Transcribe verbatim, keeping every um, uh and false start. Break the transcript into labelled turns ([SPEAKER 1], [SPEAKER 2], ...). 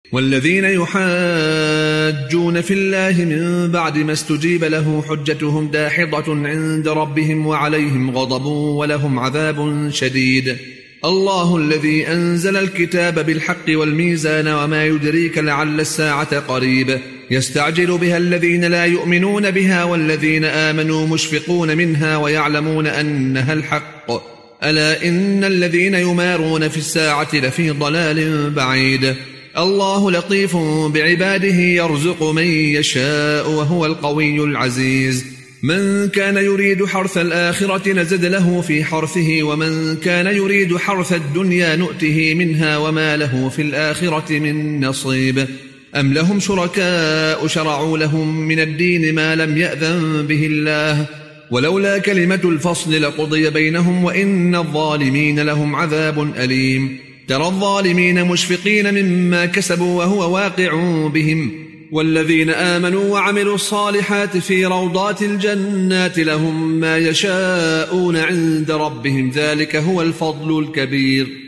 [SPEAKER 1] والذين يحاجون في الله من بعد ما استجيب له حجتهم داحضة عند ربهم وعليهم غضب ولهم عذاب شديد. الله الذي أنزل الكتاب بالحق والميزان وما يدريك لعل الساعة قريب يستعجل بها الذين لا يؤمنون بها والذين آمنوا مشفقون منها ويعلمون أنها الحق ألا إن الذين يمارون في الساعة لفي ضلال بعيد. الله لطيف بعباده يرزق من يشاء وهو القوي العزيز. من كان يريد حرث الآخرة نزد له في حرثه ومن كان يريد حرث الدنيا نؤته منها وما له في الآخرة من نصيب. أم لهم شركاء شرعوا لهم من الدين ما لم يأذن به الله ولولا كلمة الفصل لقضي بينهم وإن الظالمين لهم عذاب أليم. ترى الظالمين مشفقين مما كسبوا وهو واقع بهم والذين آمنوا وعملوا الصالحات في روضات الجنات لهم ما يشاءون عند ربهم ذلك هو الفضل الكبير.